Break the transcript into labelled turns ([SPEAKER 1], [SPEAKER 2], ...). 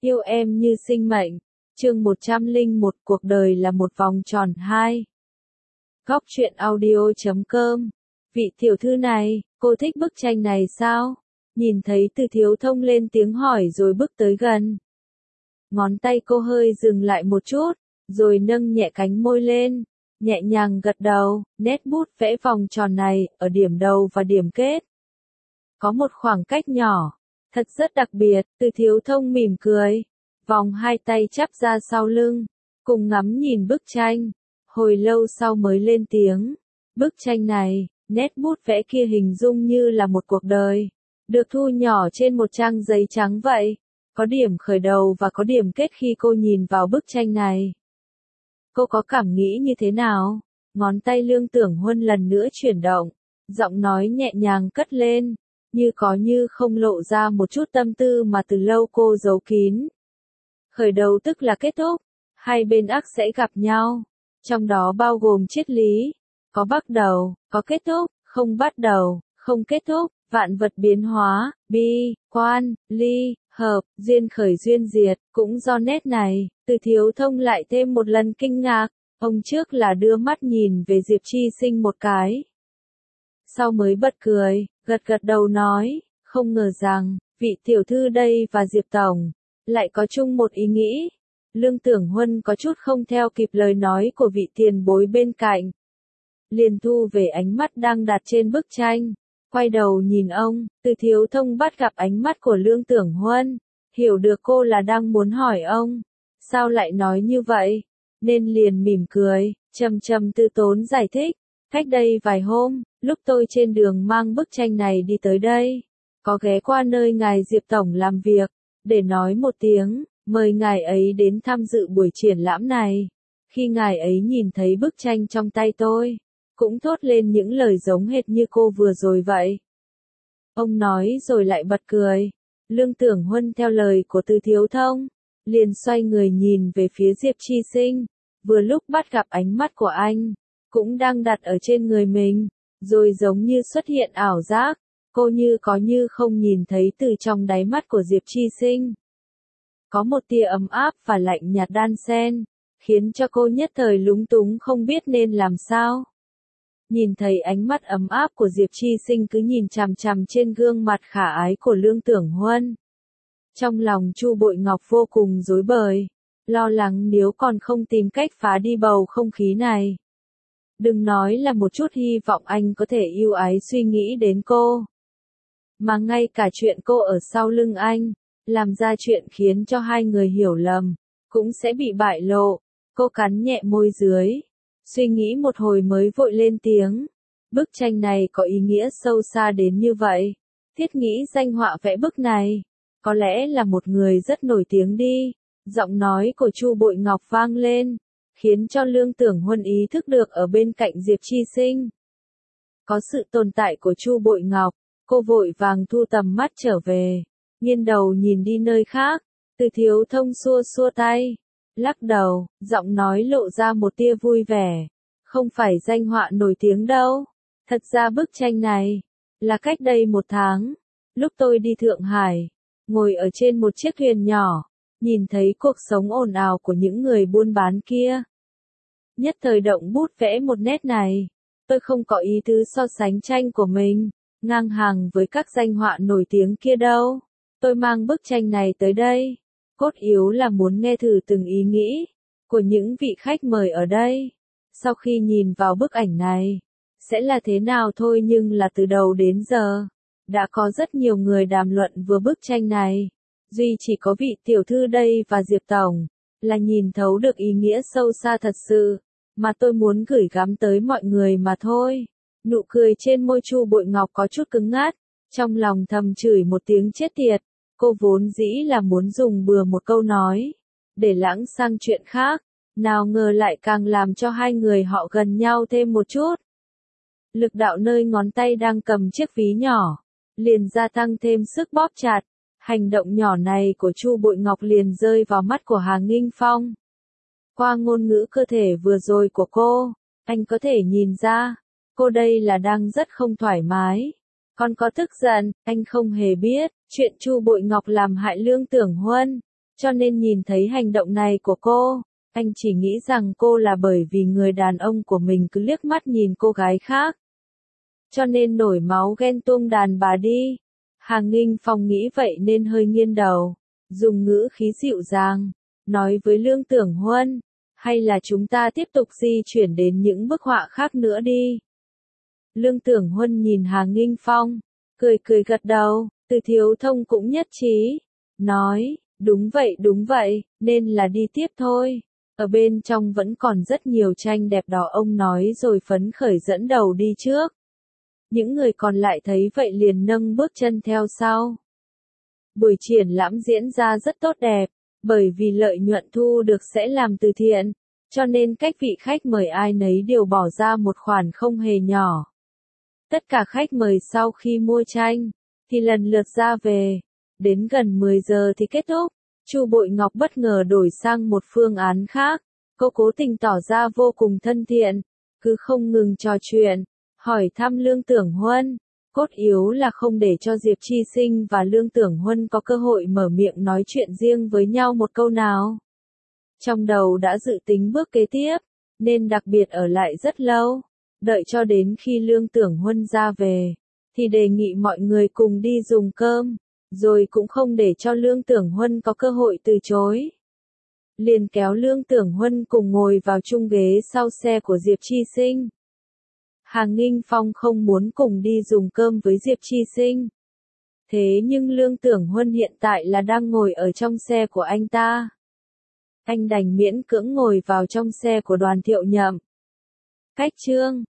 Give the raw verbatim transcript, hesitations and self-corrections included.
[SPEAKER 1] Yêu em như sinh mệnh. Chương một trăm lẻ một Cuộc đời là một vòng tròn hai. Góc truyện audio.com. Vị tiểu thư này, cô thích bức tranh này sao? Nhìn thấy Từ Thiếu Thông lên tiếng hỏi rồi bước tới gần. Ngón tay cô hơi dừng lại một chút, rồi nâng nhẹ cánh môi lên, nhẹ nhàng gật đầu, nét bút vẽ vòng tròn này, ở điểm đầu và điểm kết. Có một khoảng cách nhỏ, thật rất đặc biệt. Từ Thiếu Thông mỉm cười, vòng hai tay chắp ra sau lưng, cùng ngắm nhìn bức tranh, hồi lâu sau mới lên tiếng. Bức tranh này, nét bút vẽ kia hình dung như là một cuộc đời, được thu nhỏ trên một trang giấy trắng vậy. Có điểm khởi đầu và có điểm kết khi cô nhìn vào bức tranh này. Cô có cảm nghĩ như thế nào? Ngón tay Lương Tưởng Huân lần nữa chuyển động, giọng nói nhẹ nhàng cất lên, như có như không lộ ra một chút tâm tư mà từ lâu cô giấu kín. Khởi đầu tức là kết thúc, hai bên ắt sẽ gặp nhau, trong đó bao gồm triết lý, có bắt đầu, có kết thúc, không bắt đầu, không kết thúc, vạn vật biến hóa, bi, quan, ly, hợp, duyên khởi duyên diệt, cũng do nét này. Từ Thiếu Thông lại thêm một lần kinh ngạc, ông trước là đưa mắt nhìn về Diệp Chi Sinh một cái, sau mới bật cười, gật gật đầu nói, không ngờ rằng, vị tiểu thư đây và Diệp Tổng, lại có chung một ý nghĩ. Lương Tưởng Huân có chút không theo kịp lời nói của vị tiền bối bên cạnh, liền thu về ánh mắt đang đặt trên bức tranh, quay đầu nhìn ông. Từ Thiếu Thông bắt gặp ánh mắt của Lương Tưởng Huân, hiểu được cô là đang muốn hỏi ông, sao lại nói như vậy, nên liền mỉm cười, chầm chầm từ tốn giải thích, cách đây vài hôm, lúc tôi trên đường mang bức tranh này đi tới đây, có ghé qua nơi ngài Diệp Tổng làm việc, để nói một tiếng, mời ngài ấy đến tham dự buổi triển lãm này. Khi ngài ấy nhìn thấy bức tranh trong tay tôi, cũng thốt lên những lời giống hệt như cô vừa rồi vậy. Ông nói rồi lại bật cười. Lương Tưởng Huân theo lời của Từ Thiếu Thông, liền xoay người nhìn về phía Diệp Chi Sinh, vừa lúc bắt gặp ánh mắt của anh, cũng đang đặt ở trên người mình, rồi giống như xuất hiện ảo giác, cô như có như không nhìn thấy từ trong đáy mắt của Diệp Chi Sinh. Có một tia ấm áp và lạnh nhạt đan xen, khiến cho cô nhất thời lúng túng không biết nên làm sao. Nhìn thấy ánh mắt ấm áp của Diệp Chi Sinh cứ nhìn chằm chằm trên gương mặt khả ái của Lương Tưởng Huân. Trong lòng Chu Bội Ngọc vô cùng rối bời, lo lắng nếu còn không tìm cách phá đi bầu không khí này. Đừng nói là một chút hy vọng anh có thể yêu ái suy nghĩ đến cô, mà ngay cả chuyện cô ở sau lưng anh, làm ra chuyện khiến cho hai người hiểu lầm, cũng sẽ bị bại lộ. Cô cắn nhẹ môi dưới, suy nghĩ một hồi mới vội lên tiếng. Bức tranh này có ý nghĩa sâu xa đến như vậy. Thiết nghĩ danh họa vẽ bức này, có lẽ là một người rất nổi tiếng đi. Giọng nói của Chu Bội Ngọc vang lên, khiến cho Lương Tưởng Huân ý thức được ở bên cạnh Diệp Chi Sinh có sự tồn tại của Chu Bội Ngọc. Cô vội vàng thu tầm mắt trở về, nghiêng đầu nhìn đi nơi khác. Từ Thiếu Thông xua xua tay, lắc đầu, giọng nói lộ ra một tia vui vẻ. Không phải danh họa nổi tiếng đâu. Thật ra bức tranh này, là cách đây một tháng, lúc tôi đi Thượng Hải, ngồi ở trên một chiếc thuyền nhỏ, nhìn thấy cuộc sống ồn ào của những người buôn bán kia. Nhất thời động bút vẽ một nét này, tôi không có ý tứ so sánh tranh của mình, ngang hàng với các danh họa nổi tiếng kia đâu. Tôi mang bức tranh này tới đây, cốt yếu là muốn nghe thử từng ý nghĩ của những vị khách mời ở đây. Sau khi nhìn vào bức ảnh này, sẽ là thế nào thôi, nhưng là từ đầu đến giờ, đã có rất nhiều người đàm luận vừa bức tranh này. Duy chỉ có vị tiểu thư đây và Diệp Tổng, là nhìn thấu được ý nghĩa sâu xa thật sự, mà tôi muốn gửi gắm tới mọi người mà thôi. Nụ cười trên môi Chu Bội Ngọc có chút cứng ngắt, trong lòng thầm chửi một tiếng chết tiệt. Cô vốn dĩ là muốn dùng bừa một câu nói, để lãng sang chuyện khác, nào ngờ lại càng làm cho hai người họ gần nhau thêm một chút. Lực đạo nơi ngón tay đang cầm chiếc ví nhỏ, liền gia tăng thêm sức bóp chặt. Hành động nhỏ này của Chu Bội Ngọc liền rơi vào mắt của Hà Nghinh Phong. Qua ngôn ngữ cơ thể vừa rồi của cô, anh có thể nhìn ra, cô đây là đang rất không thoải mái. Còn có tức giận, anh không hề biết, chuyện Chu Bội Ngọc làm hại Lương Tưởng Huân, Cho nên nhìn thấy hành động này của cô, anh chỉ nghĩ rằng cô là bởi vì người đàn ông của mình cứ liếc mắt nhìn cô gái khác. Cho nên nổi máu ghen tuông đàn bà đi. Hà Nghinh Phong nghĩ vậy nên hơi nghiêng đầu, dùng ngữ khí dịu dàng, nói với Lương Tưởng Huân, hay là chúng ta tiếp tục di chuyển đến những bức họa khác nữa đi. Lương Tưởng Huân nhìn Hà Nghinh Phong, cười cười gật đầu, Từ Thiếu Thông cũng nhất trí, nói, đúng vậy đúng vậy, nên là đi tiếp thôi. Ở bên trong vẫn còn rất nhiều tranh đẹp đỏ, ông nói rồi phấn khởi dẫn đầu đi trước. Những người còn lại thấy vậy liền nâng bước chân theo sau. Buổi triển lãm diễn ra rất tốt đẹp, bởi vì lợi nhuận thu được sẽ làm từ thiện, cho nên các vị khách mời ai nấy đều bỏ ra một khoản không hề nhỏ. Tất cả khách mời sau khi mua tranh, thì lần lượt ra về. Đến gần mười giờ thì kết thúc, Chu Bội Ngọc bất ngờ đổi sang một phương án khác. Cô cố tình tỏ ra vô cùng thân thiện, cứ không ngừng trò chuyện, hỏi thăm Lương Tưởng Huân. Cốt yếu là không để cho Diệp Chi Sinh và Lương Tưởng Huân có cơ hội mở miệng nói chuyện riêng với nhau một câu nào. Trong đầu đã dự tính bước kế tiếp, nên đặc biệt ở lại rất lâu. Đợi cho đến khi Lương Tưởng Huân ra về, thì đề nghị mọi người cùng đi dùng cơm, rồi cũng không để cho Lương Tưởng Huân có cơ hội từ chối. Liền kéo Lương Tưởng Huân cùng ngồi vào chung ghế sau xe của Diệp Chi Sinh. Hà Nghinh Phong không muốn cùng đi dùng cơm với Diệp Chi Sinh. Thế nhưng Lương Tưởng Huân hiện tại là đang ngồi ở trong xe của anh ta. Anh đành miễn cưỡng ngồi vào trong xe của Đoàn Thiệu Nhậm. Cách chương